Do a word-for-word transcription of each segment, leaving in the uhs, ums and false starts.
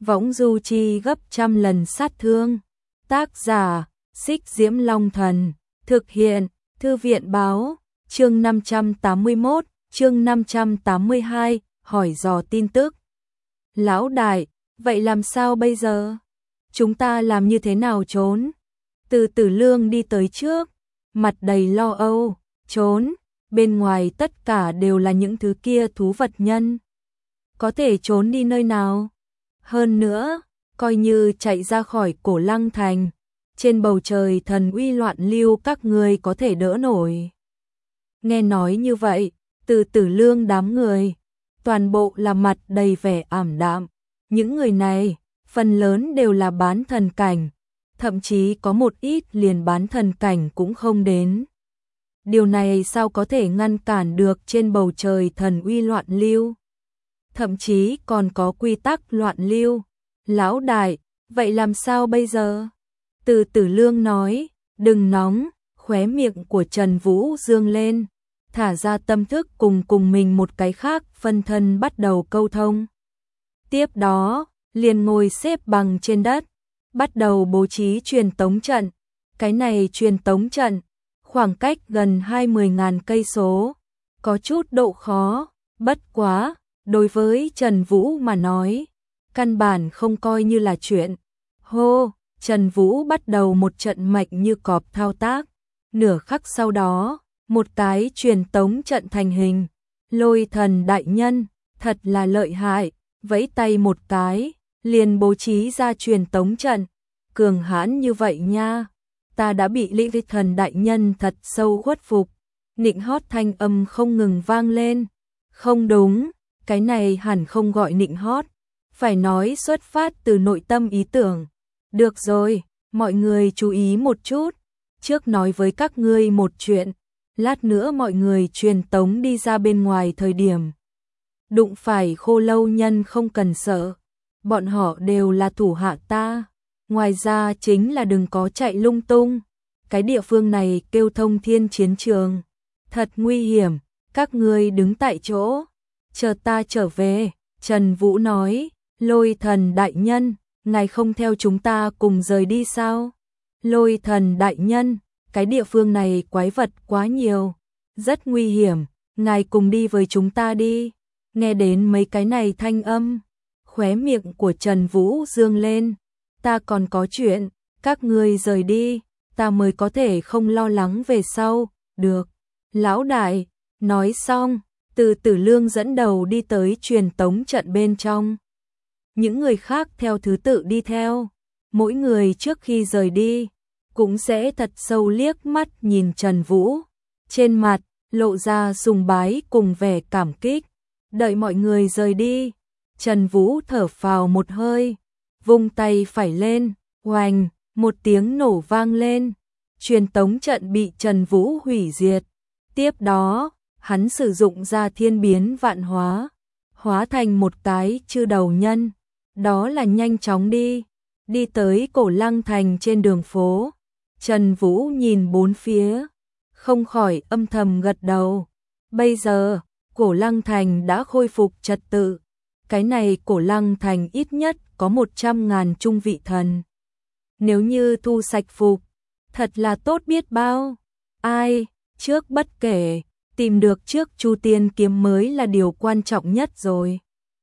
võng du chi gấp trăm lần sát thương. Tác giả, Xích Diễm Long Thần, thực hiện, Thư viện báo, chương năm trăm tám mươi mốt, chương năm trăm tám mươi hai, hỏi dò tin tức. Lão đại, vậy làm sao bây giờ? Chúng ta làm như thế nào trốn? Từ Tử Lương đi tới trước, mặt đầy lo âu, trốn, bên ngoài tất cả đều là những thứ kia thú vật nhân. Có thể trốn đi nơi nào? Hơn nữa, coi như chạy ra khỏi Cổ Lăng Thành, trên bầu trời thần uy loạn lưu các người có thể đỡ nổi. Nghe nói như vậy, Từ Tử Lương đám người, toàn bộ là mặt đầy vẻ ảm đạm. Những người này, phần lớn đều là bán thần cảnh, thậm chí có một ít liền bán thần cảnh cũng không đến. Điều này sao có thể ngăn cản được trên bầu trời thần uy loạn lưu? Thậm chí còn có quy tắc loạn lưu. Lão đại, vậy làm sao bây giờ? Từ Tử Lương nói, đừng nóng, khóe miệng của Trần Vũ dương lên, thả ra tâm thức cùng cùng mình một cái khác phân thân bắt đầu câu thông. Tiếp đó, liền ngồi xếp bằng trên đất, bắt đầu bố trí truyền tống trận. Cái này truyền tống trận, khoảng cách gần hai mươi nghìn cây số, có chút độ khó, bất quá, đối với Trần Vũ mà nói, căn bản không coi như là chuyện. Hô, Trần Vũ bắt đầu một trận mạch như cọp thao tác, nửa khắc sau đó, một cái truyền tống trận thành hình. Lôi Thần đại nhân, thật là lợi hại, vẫy tay một cái, liền bố trí ra truyền tống trận, cường hãn như vậy nha. Ta đã bị Lôi Thần đại nhân thật sâu khuất phục. Nịnh hót thanh âm không ngừng vang lên. Không đúng, cái này hẳn không gọi nịnh hót, phải nói xuất phát từ nội tâm ý tưởng. Được rồi, mọi người chú ý một chút, trước nói với các ngươi một chuyện, lát nữa mọi người truyền tống đi ra bên ngoài thời điểm. Đụng phải Khô Lâu nhân không cần sợ, bọn họ đều là thủ hạ ta. Ngoài ra chính là đừng có chạy lung tung, cái địa phương này kêu Thông Thiên chiến trường, thật nguy hiểm, các ngươi đứng tại chỗ, chờ ta trở về. Trần Vũ nói, Lôi Thần đại nhân, ngài không theo chúng ta cùng rời đi sao? Lôi Thần đại nhân, cái địa phương này quái vật quá nhiều, rất nguy hiểm, ngài cùng đi với chúng ta đi. Nghe đến mấy cái này thanh âm, khóe miệng của Trần Vũ dương lên. Ta còn có chuyện, các ngươi rời đi, ta mới có thể không lo lắng về sau. Được, lão đại. Nói xong, Từ Tử Lương dẫn đầu đi tới truyền tống trận bên trong. Những người khác theo thứ tự đi theo, mỗi người trước khi rời đi, cũng sẽ thật sâu liếc mắt nhìn Trần Vũ, trên mặt lộ ra sùng bái cùng vẻ cảm kích. Đợi mọi người rời đi, Trần Vũ thở phào một hơi, vung tay phải lên, oành, một tiếng nổ vang lên, truyền tống trận bị Trần Vũ hủy diệt. Tiếp đó, hắn sử dụng ra thiên biến vạn hóa, hóa thành một cái chư đầu nhân, đó là nhanh chóng đi, đi tới Cổ Lăng Thành trên đường phố. Trần Vũ nhìn bốn phía, không khỏi âm thầm gật đầu. Bây giờ, Cổ Lăng Thành đã khôi phục trật tự. Cái này Cổ Lăng Thành ít nhất có một trăm ngàn trung vị thần. Nếu như thu sạch phục, thật là tốt biết bao. Ai, trước bất kể, tìm được trước Chu Tiên kiếm mới là điều quan trọng nhất rồi.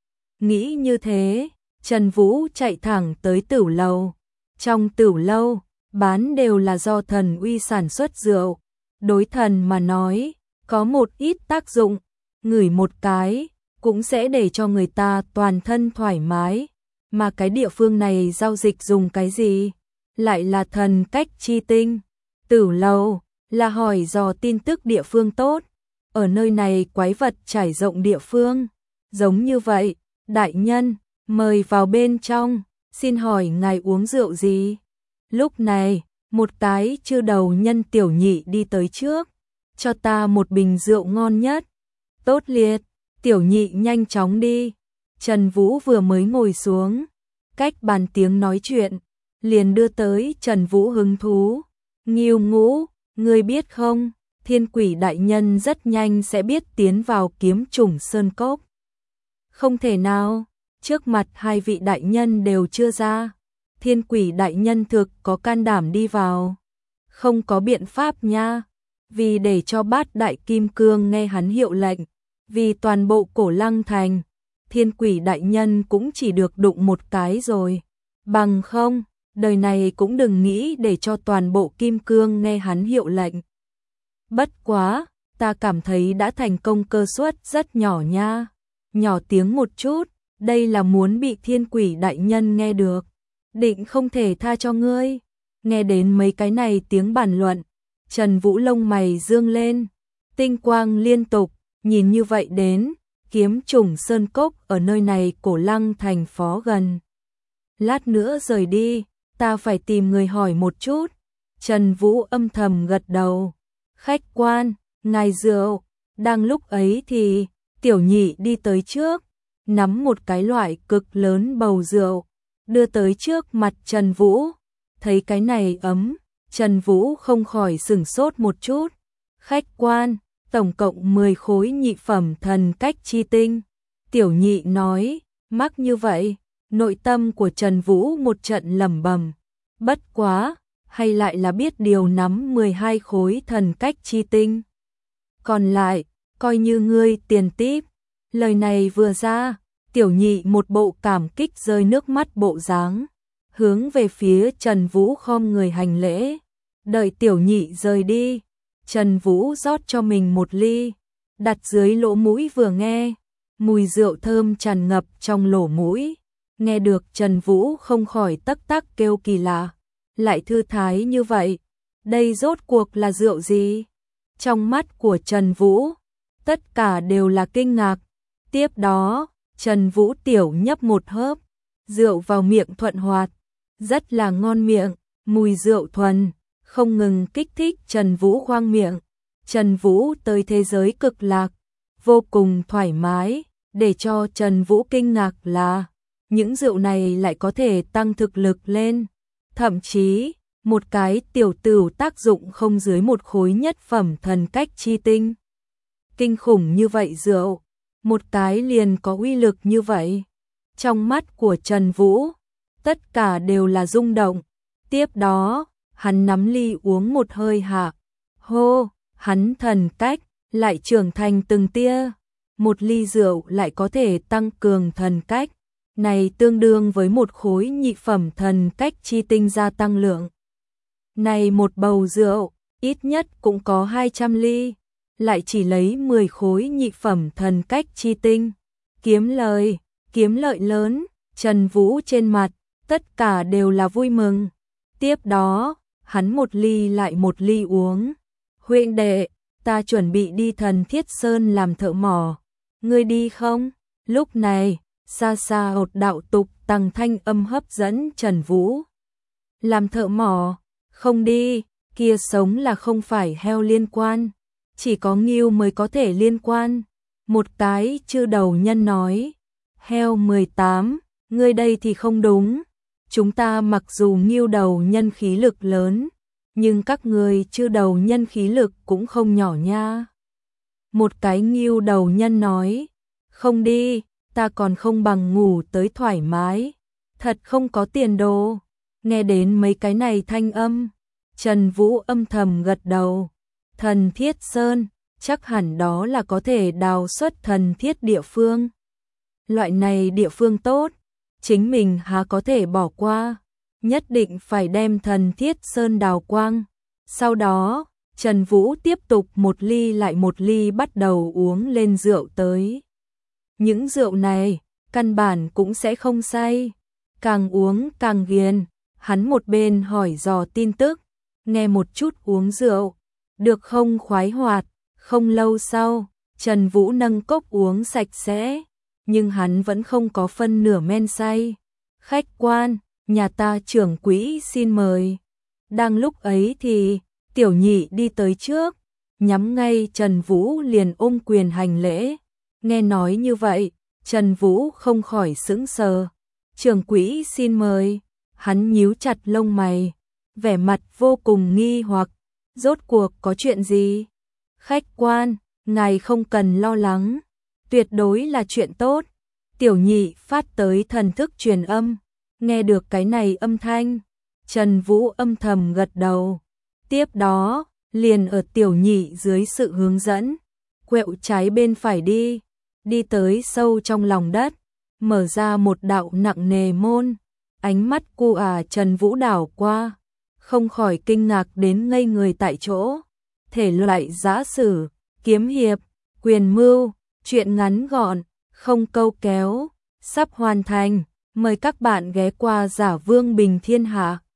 Nghĩ như thế, Trần Vũ chạy thẳng tới Tửu Lâu. Trong Tửu Lâu, bán đều là do thần uy sản xuất rượu. Đối thần mà nói, có một ít tác dụng, ngửi một cái, cũng sẽ để cho người ta toàn thân thoải mái. Mà cái địa phương này giao dịch dùng cái gì? Lại là thần cách chi tinh. Tửu Lâu là hỏi dò tin tức địa phương tốt. Ở nơi này quái vật trải rộng địa phương. Giống như vậy, đại nhân, mời vào bên trong, xin hỏi ngài uống rượu gì? Lúc này, một cái chư đầu nhân tiểu nhị đi tới trước, cho ta một bình rượu ngon nhất. Tốt liệt, tiểu nhị nhanh chóng đi. Trần Vũ vừa mới ngồi xuống, cách bàn tiếng nói chuyện, liền đưa tới Trần Vũ hứng thú. Nghiêu Ngũ, ngươi biết không, Thiên Quỷ đại nhân rất nhanh sẽ biết tiến vào Kiếm Trùng Sơn Cốc. Không thể nào, trước mặt hai vị đại nhân đều chưa ra. Thiên Quỷ đại nhân thực có can đảm đi vào. Không có biện pháp nha, vì để cho bát đại kim cương nghe hắn hiệu lệnh, vì toàn bộ Cổ Lăng thành, Thiên Quỷ đại nhân cũng chỉ được đụng một cái rồi. Bằng không, đời này cũng đừng nghĩ để cho toàn bộ kim cương nghe hắn hiệu lệnh. Bất quá, ta cảm thấy đã thành công cơ suất rất nhỏ nha. Nhỏ tiếng một chút, đây là muốn bị Thiên Quỷ đại nhân nghe được. Định không thể tha cho ngươi. Nghe đến mấy cái này tiếng bàn luận, Trần Vũ lông mày dương lên, tinh quang liên tục, nhìn như vậy đến, Kiếm Trùng Sơn Cốc ở nơi này Cổ Lăng thành phó gần. Lát nữa rời đi, ta phải tìm người hỏi một chút. Trần Vũ âm thầm gật đầu. Khách quan, ngài rượu. Đang lúc ấy thì, Tiểu Nhị đi tới trước, nắm một cái loại cực lớn bầu rượu, đưa tới trước mặt Trần Vũ. Thấy cái này ấm, Trần Vũ không khỏi sửng sốt một chút. Khách quan, tổng cộng mười khối nhị phẩm thần cách chi tinh. Tiểu Nhị nói, mắc như vậy. Nội tâm của Trần Vũ một trận lẩm bẩm, bất quá, hay lại là biết điều nắm mười hai khối thần cách chi tinh. Còn lại, coi như ngươi tiền típ. Lời này vừa ra, Tiểu Nhị một bộ cảm kích rơi nước mắt bộ dáng, hướng về phía Trần Vũ khom người hành lễ. Đợi Tiểu Nhị rời đi, Trần Vũ rót cho mình một ly, đặt dưới lỗ mũi vừa nghe, mùi rượu thơm tràn ngập trong lỗ mũi. Nghe được Trần Vũ không khỏi tắc tắc kêu kỳ lạ, lại thư thái như vậy, đây rốt cuộc là rượu gì? Trong mắt của Trần Vũ, tất cả đều là kinh ngạc. Tiếp đó, Trần Vũ tiểu nhấp một hớp, rượu vào miệng thuận hoạt, rất là ngon miệng, mùi rượu thuần, không ngừng kích thích Trần Vũ khoang miệng. Trần Vũ tới thế giới cực lạc, vô cùng thoải mái, để cho Trần Vũ kinh ngạc là những rượu này lại có thể tăng thực lực lên, thậm chí một cái tiểu tửu tác dụng không dưới một khối nhất phẩm thần cách chi tinh. Kinh khủng như vậy rượu, một cái liền có uy lực như vậy. Trong mắt của Trần Vũ, tất cả đều là rung động. Tiếp đó, hắn nắm ly uống một hơi hạ. Hô, hắn thần cách lại trưởng thành từng tia. Một ly rượu lại có thể tăng cường thần cách. Này tương đương với một khối nhị phẩm thần cách chi tinh gia tăng lượng. Này một bầu rượu, ít nhất cũng có hai trăm ly, lại chỉ lấy mười khối nhị phẩm thần cách chi tinh. Kiếm lời, kiếm lợi lớn, Trần Vũ trên mặt, tất cả đều là vui mừng. Tiếp đó, hắn một ly lại một ly uống. Huynh đệ, ta chuẩn bị đi Thần Thiết Sơn làm thợ mỏ. Ngươi đi không? Lúc này, xa xa một đạo tục tăng thanh âm hấp dẫn Trần Vũ. Làm thợ mỏ, không đi, kia sống là không phải heo liên quan, chỉ có ngưu mới có thể liên quan. Một cái chư đầu nhân nói, heo mười tám, ngươi đây thì không đúng. Chúng ta mặc dù ngưu đầu nhân khí lực lớn, nhưng các ngươi chư đầu nhân khí lực cũng không nhỏ nha. Một cái ngưu đầu nhân nói, không đi, ta còn không bằng ngủ tới thoải mái, thật không có tiền đồ. Nghe đến mấy cái này thanh âm, Trần Vũ âm thầm gật đầu. Thần Thiết Sơn, chắc hẳn đó là có thể đào xuất thần thiết địa phương. Loại này địa phương tốt, chính mình há có thể bỏ qua, nhất định phải đem Thần Thiết Sơn đào quang. Sau đó, Trần Vũ tiếp tục một ly lại một ly bắt đầu uống lên rượu tới. Những rượu này, căn bản cũng sẽ không say, càng uống càng ghiền. Hắn một bên hỏi dò tin tức, nghe một chút uống rượu, được không khoái hoạt. Không lâu sau, Trần Vũ nâng cốc uống sạch sẽ, nhưng hắn vẫn không có phân nửa men say. Khách quan, nhà ta trưởng quỹ xin mời. Đang lúc ấy thì, Tiểu Nhị đi tới trước, nhắm ngay Trần Vũ liền ôm quyền hành lễ. Nghe nói như vậy, Trần Vũ không khỏi sững sờ. Trưởng quỹ xin mời. Hắn nhíu chặt lông mày, vẻ mặt vô cùng nghi hoặc, rốt cuộc có chuyện gì? Khách quan, ngài không cần lo lắng, tuyệt đối là chuyện tốt. Tiểu nhị phát tới thần thức truyền âm, nghe được cái này âm thanh, Trần Vũ âm thầm gật đầu. Tiếp đó, liền ở tiểu nhị dưới sự hướng dẫn, quẹo trái bên phải đi, đi tới sâu trong lòng đất, mở ra một đạo nặng nề môn. Ánh mắt cu à Trần Vũ đảo qua, không khỏi kinh ngạc đến ngây người tại chỗ. Thể loại giã sử, kiếm hiệp, quyền mưu, truyện ngắn gọn, không câu kéo, sắp hoàn thành. Mời các bạn ghé qua Giả Vương Bình Thiên Hạ.